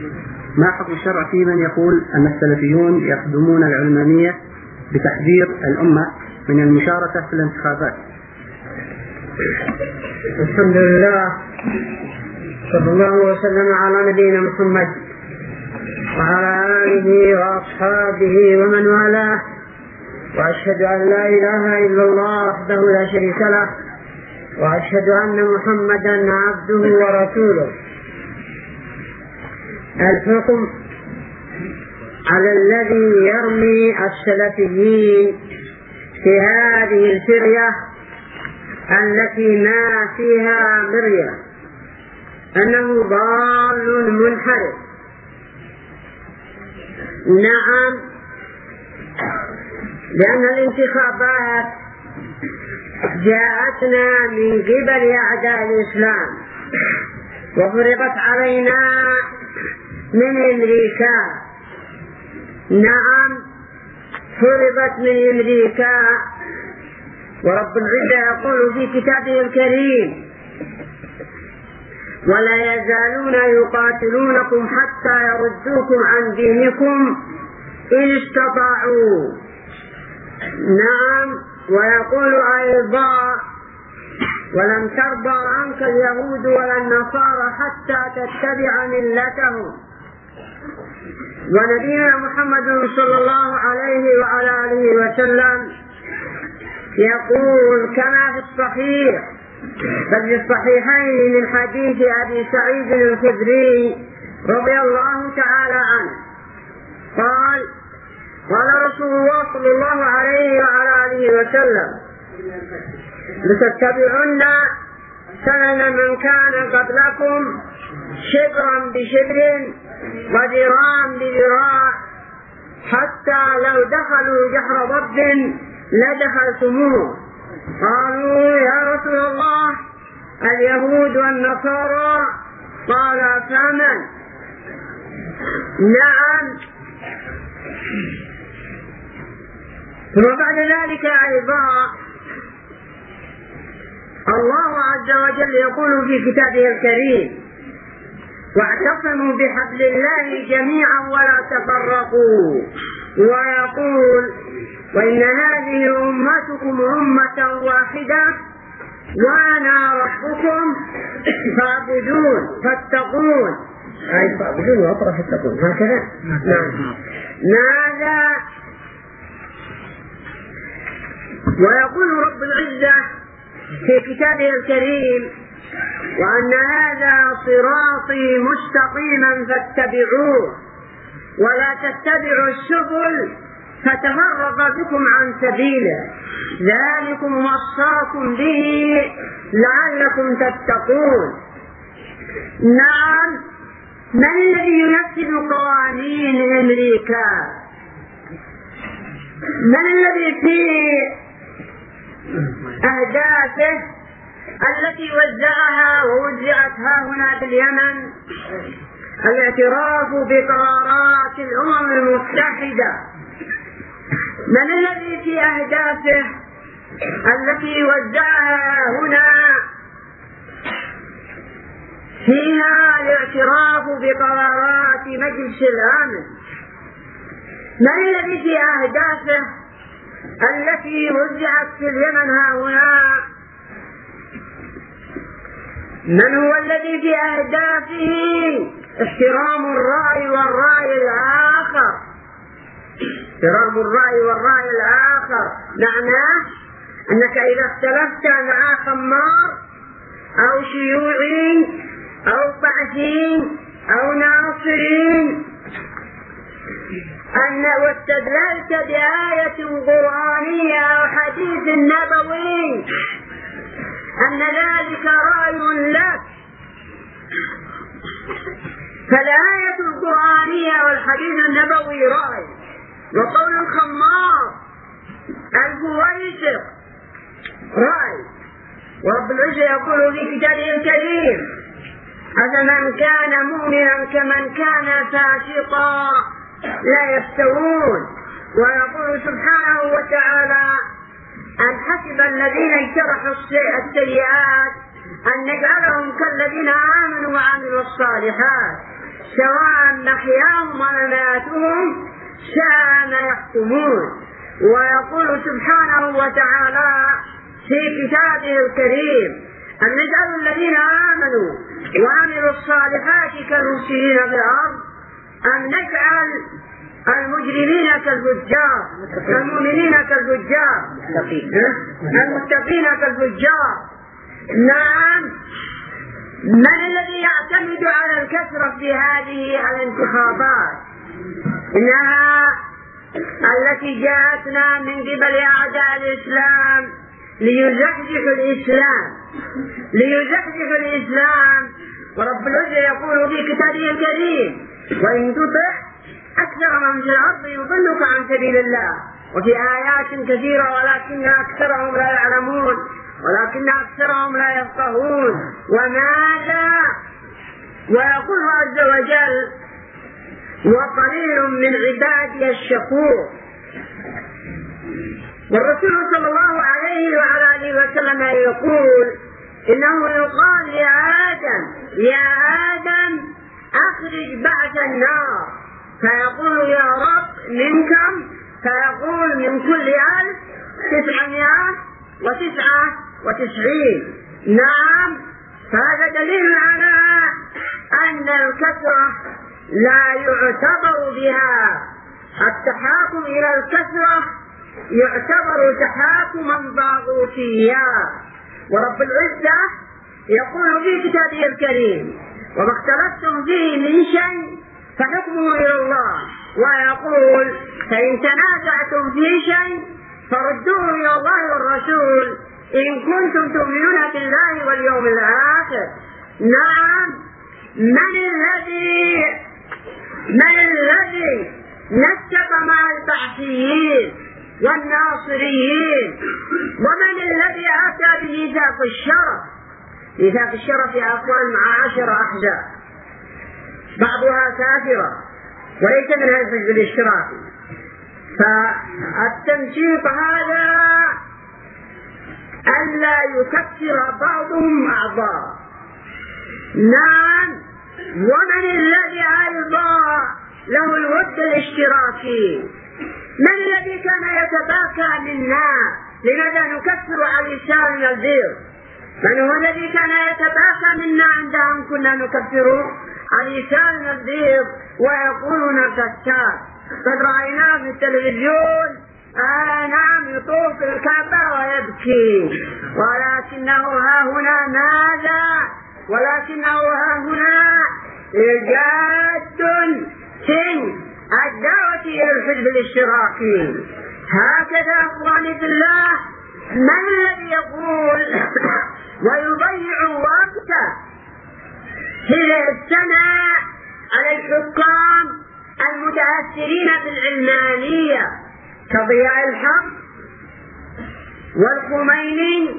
ما حكم الشرع في من يقول أن السلفيون يخدمون العلمانية بتحذير الأمة من المشاركة في الانتخابات؟ الحمد لله، صلى الله وسلم على نبينا محمد وعلى آله وأصحابه ومن والاه، وأشهد أن لا إله إلا الله وحده لا شريك له، وأشهد أن محمدا عبده ورسوله. الحكم على الذي يرمي السلفيين في هذه الفرية التي ما فيها مرية أنه ضال منحرف. نعم، لأن الانتخابات جاءتنا من قبل أعداء الإسلام وفرضت علينا من أمريكا. نعم، فرضت من أمريكا، ورب العزة يقول في كتابه الكريم: ولا يزالون يقاتلونكم حتى يردوكم عن دينكم إن استطاعوا. نعم، ويقول أيضا: ولن ترضى عنك اليهود ولا النصارى حتى تتبع ملتهم. ونبينا محمد صلى الله عليه وعلى آله وسلم يقول كما في الصحيح، بل في الصحيحين، من حديث أبي سعيد الخدري رضي الله تعالى عنه قال: قال رسول الله صلى الله عليه وعلى آله وسلم: لتتبعن سنن من كان قبلكم شبرا بشبر وذراعا بذراع، حتى لو دخلوا جحر ضب لدخلتموه. قالوا: يا رسول الله، اليهود والنصارى؟ قال: فمن؟ نعم. ثم بعد ذلك أيضا الله عز وجل يقول في كتابه الكريم: واعتصموا بحبل الله جميعا ولا تفرقوا. ويقول: وإن هذه أمتكم أمة واحدة وأنا ربكم فاعبدون فاتقون. أي فاعبدون وأطرح فاتقون، هكذا. ماذا؟ ويقول رب العزة في كتابه الكريم: وأن هذا صراطي مستقيما فاتبعوه ولا تتبعوا السبل فتفرق بكم عن سبيله، ذلكم وصاكم به لعلكم تتقون. نعم، من الذي ينفذ قوانين أمريكا؟ من الذي في أهدافه التي وزعها ووزعت ها هنا في اليمن الاعتراف بقرارات الأمم المتحدة؟ من الذي في أهدافه التي وزعها هنا فيها الاعتراف بقرارات مجلس الأمن؟ من الذي في أهدافه التي وزعت في اليمن ها هنا؟ من هو الذي في أهدافه احترام الرأي والرأي الآخر؟ احترام الرأي والرأي الآخر معناه أنك إذا اختلفت مع خمار أو شيوعي أو بعثي أو ناصري أن واستدللت بآية قرآنية أو حديث نبوي أن ذلك رأي لك، فالآية القرآنية والحديث النبوي رأي، وقول الخمار الفويسق رأي. ورب العزة يقول في كتابه الكريم: أفمن كان مؤمنا كمن كان فاسقا لا يستوون. ويقول سبحانه وتعالى: أن حسب الذين اجترحوا السيئات أن نجعلهم كالذين آمنوا وعملوا الصالحات سواء محياهم ومماتهم ساء ما يحكمون. ويقول سبحانه وتعالى في كتابه الكريم: أم نجعل الذين آمنوا وعملوا الصالحات كالمفسدين في الأرض أم نجعل المجرمين كالفجار المؤمنين كالفجار المتقين كالفجار. نعم، من الذي يعتمد على الكثرة في هذه الانتخابات؟ إنها التي جاءتنا من قبل أعداء الإسلام ليزحزحوا الإسلام. ورب العزة يقول في كتابه الكريم: وإن تطع أكثر من في الأرض يضلك عن سبيل الله. وفي آيات كثيرة ولكن أكثرهم لا يعلمون ولكن أكثرهم لا يفقهون. وماذا؟ ويقول عز وجل: وقليل من عبادي الشكور. والرسول صلى الله عليه وعلى آله وسلم يقول: إنه يقال لآدم: يا آدم أخرج بعث النار، فيقول: يا رب من كم؟ فيقول: من كل 1999. نعم، فهذا دليل على أن الكثرة لا يعتبر بها. التحاكم إلى الكثرة يعتبر تحاكما طاغوتيا. ورب العزة يقول في كتابه الكريم: وما اختلفتم فيه من شيء فحكمه إلى الله. ويقول: فإن تنازعتم في شيء فردوه إلى الله والرسول إن كنتم تؤمنون بالله واليوم الآخر. نعم، من الذي نسق مع البعثيين والناصريين؟ ومن الذي أتى بميثاق الشرف؟ ميثاق الشرف يا أخوان مع 10 أحزاب بعضها كافرة وليس منها الحزب الاشتراكي. فالتنسيق هذا ألا يكفر بعضهم أعضاء. نعم، ومن الذي أيضا له الود الاشتراكي؟ من الذي كان يتباكى منا؟ لماذا نكفر علي سالم البيض؟ من هو الذي كان يتباكى منا عندهم كنا نكفر علي سالم البيض ويقولون كذاب؟ قد رأيناه في التلفزيون نعم يطوف الكعبة ويبكي، ولكنه ها هنا ماذا؟ ولكنه ها هنا جاد في الدعوة إلى الحزب الاشتراكي. هكذا أخواني في الله، من الذي يقول ويضيع وقته في الثناء على الحكام المتأثرين بالعلمانية كضياء الحق والخميني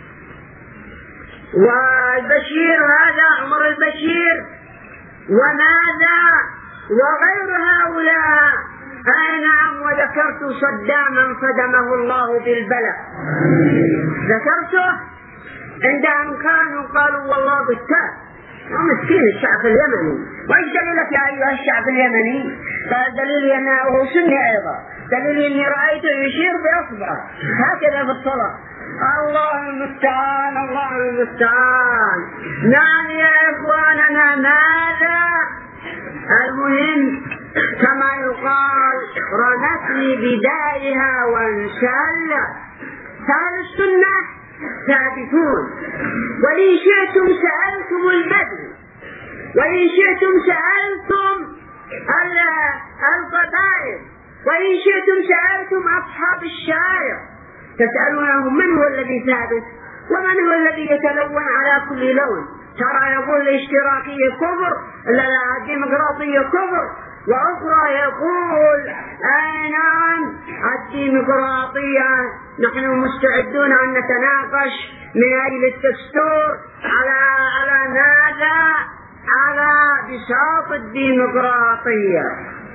والبشير، هذا عمر البشير وماذا وغير هؤلاء؟ نعم، وذكرت صداما صدمه الله بالبلاء، ذكرته عندهم كانوا قالوا والله بالتاب مسكين الشعب اليمني. وإيش دليلك يا أيها الشعب اليمني؟ قال دليلي أنه سني أيضا، دليلي أني رأيته يشير بأصبعه هكذا في الصلاة. الله المستعان، الله المستعان. نعم يا إخواننا، ماذا؟ المهم كما يقال رمتني بدائها وانشل. فهل السنة ثابتون، وإن شئتم سألتم البدر، وإن شئتم سألتم القبائل، وإن شئتم سألتم أصحاب الشارع، تسألونهم من هو الذي ثابت ومن هو الذي يتلون على كل لون. ترى يقول الاشتراكية كفر، لا الديمقراطية كفر، وأخرى يقول نعم الديمقراطية نحن مستعدون أن نتناقش من أجل الدستور على ماذا؟ على بساط الديمقراطية.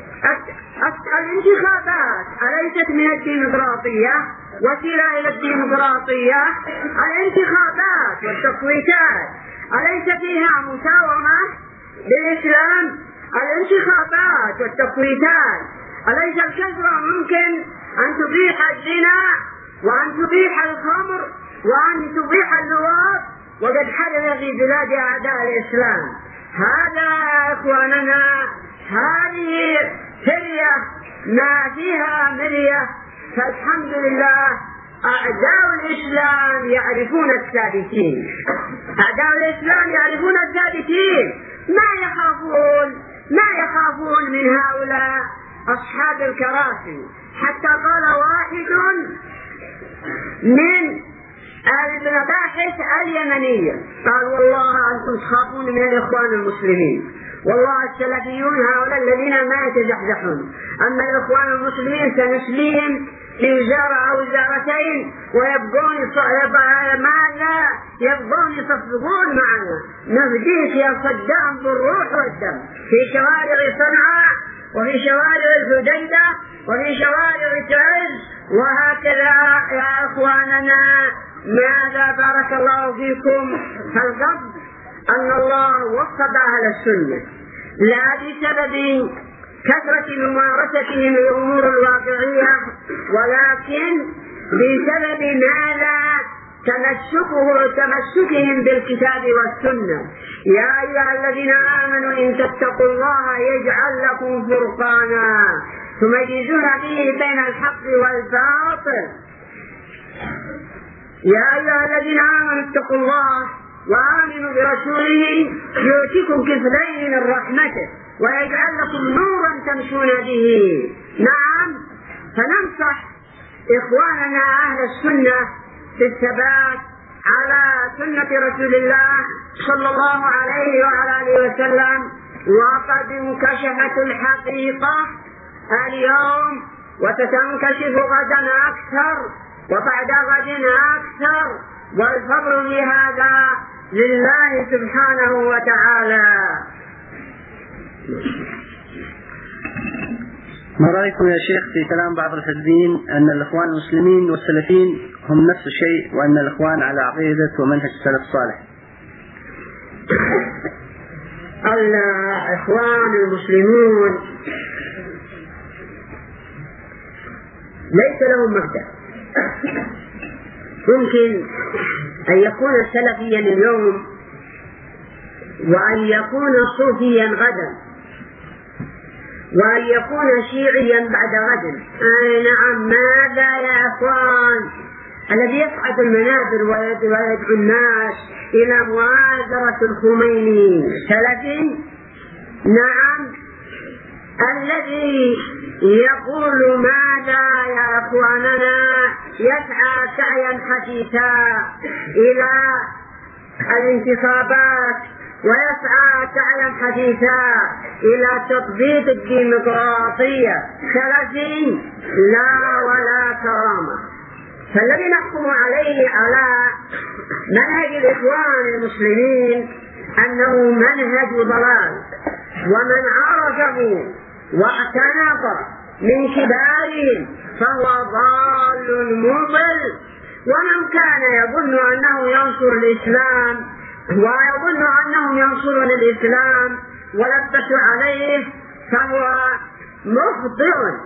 الانتخابات أليست من الديمقراطية وسيلة إلى الديمقراطية؟ الانتخابات والتصويتات أليس فيها مساومة بالإسلام؟ والتفويتات. أليس الكثرة ممكن أن تبيح الزنا وأن تبيح الخمر وأن تبيح اللواط؟ وقد حدث في بلاد أعداء الإسلام. هذا يا إخواننا هذه فرية ما فيها مرية. فالحمد لله أعداء الإسلام يعرفون الثابتين، أعداء الإسلام يعرفون الثابتين، ما يخافون من هؤلاء أصحاب الكراسي. حتى قال واحد من المباحث اليمنية قال والله أنتم تخافون من الإخوان المسلمين، والله السلفيون هؤلاء الذين ما يتزحزحون، أما الإخوان المسلمين سنسليهم في وزارة أو وزارتين ويبقون يصفقون معنا، نفديك يا صدام بالروح والدم في شوارع صنعاء وفي شوارع الحديدة وفي شوارع تعز. وهكذا يا إخواننا ماذا بارك الله فيكم. فالقصد أن الله وفق أهل السنة لا بسبب كثرة ممارستهم الأمور الواقعية، ولكن بسبب ماذا تمسكهم بالكتاب والسنة. يا أيها الذين آمنوا إن تتقوا الله يجعل لكم فرقانا تميزون به بين الحق والباطل. يا أيها الذين آمنوا اتقوا الله وآمنوا برسوله يؤتكم كفلين من رحمته ويجعل لكم نورا تمشون به. نعم، فننصح إخواننا أهل السنة بالثبات على سنة رسول الله صلى الله عليه وعلى آله وسلم. وقد انكشفت الحقيقة اليوم وستنكشف غدا أكثر وبعد غد أكثر، والفضل لهذا لله سبحانه وتعالى. ما رأيكم يا شيخ في كلام بعض الحزبين أن الإخوان المسلمين والسلفيين هم نفس الشيء، وأن الإخوان على عقيدة ومنهج السلف الصالح؟ الإخوان المسلمون ليس لهم مبدأ. يمكن أن يكون سلفيا اليوم وأن يكون صوفيا غدا وأن يكون شيعيا بعد غد. نعم، ماذا يا أخوان؟ الذي يصعد المنابر ويدعو الناس إلى موازرة الخميني سلفي؟ نعم. الذي يقول ماذا يا أخواننا يسعى سعيا حثيثا إلى الانتصابات ويسعى سعيا حثيثا إلى تطبيق الديمقراطية سلفي؟ لا ولا كرامة. فالذي نحكم عليه على منهج الإخوان المسلمين أنه منهج ضلال، ومن عرفه واعتنق من كبارهم فهو ضال مضل. ومن كان يظن أنه ينصر الإسلام ويظن أنهم ينصرون الإسلام ولبسوا عليه فهو مخطئ.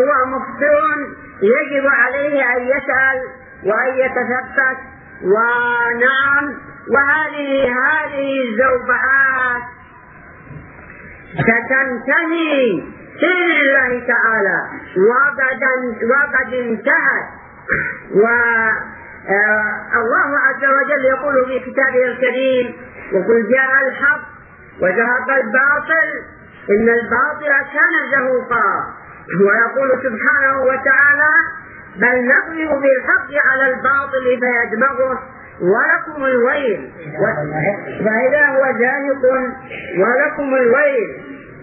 يجب عليه أن يسأل وأن يتثبت. ونعم، وهذه الزوبعات ستنتهي بإذن الله تعالى وقد انتهت. والله عز وجل يقول في كتابه الكريم: وقل جاء الحق وذهب الباطل إن الباطل كان زهوقا. ويقول سبحانه وتعالى: بل نقذف بالحق على الباطل فيدمغه ولكم الويل فإذا هو زاهق ولكم الويل.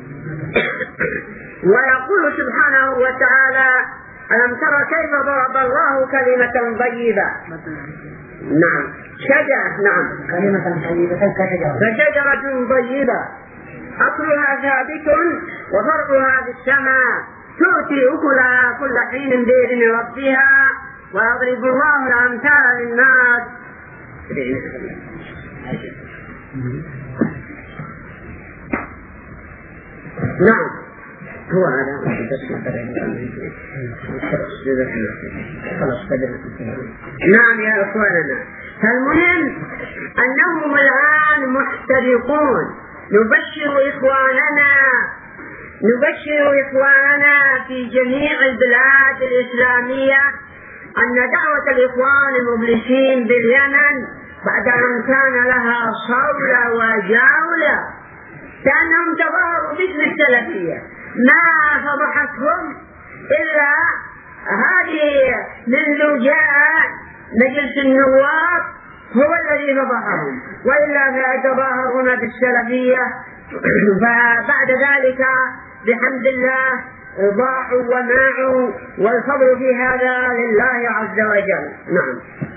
ويقول سبحانه وتعالى: ألم تر كيف ضرب الله كلمة طيبة؟ نعم، كلمة طيبة كشجرة طيبة أصلها ثابت وفرعها في السماء تؤتي أكلها كل حين بإذن ربها ويضرب الله الأمثال للناس. نعم، هو هذا نعم يا إخواننا. فالمهم أنهم الآن محترقون. نبشر إخواننا في جميع البلاد الإسلامية أن دعوة الإخوان المبلسين باليمن بعد أن كان لها صولة وجولة كأنهم تظاهروا باسم السلفية، ما فضحتهم إلا هذه منذ جاء مجلس النواب هو الذي فضحهم، وإلا فيتظاهرون بالسلفية. فبعد ذلك بحمد الله ضاعوا وماعوا، والفضل في هذا لله عز وجل. نعم.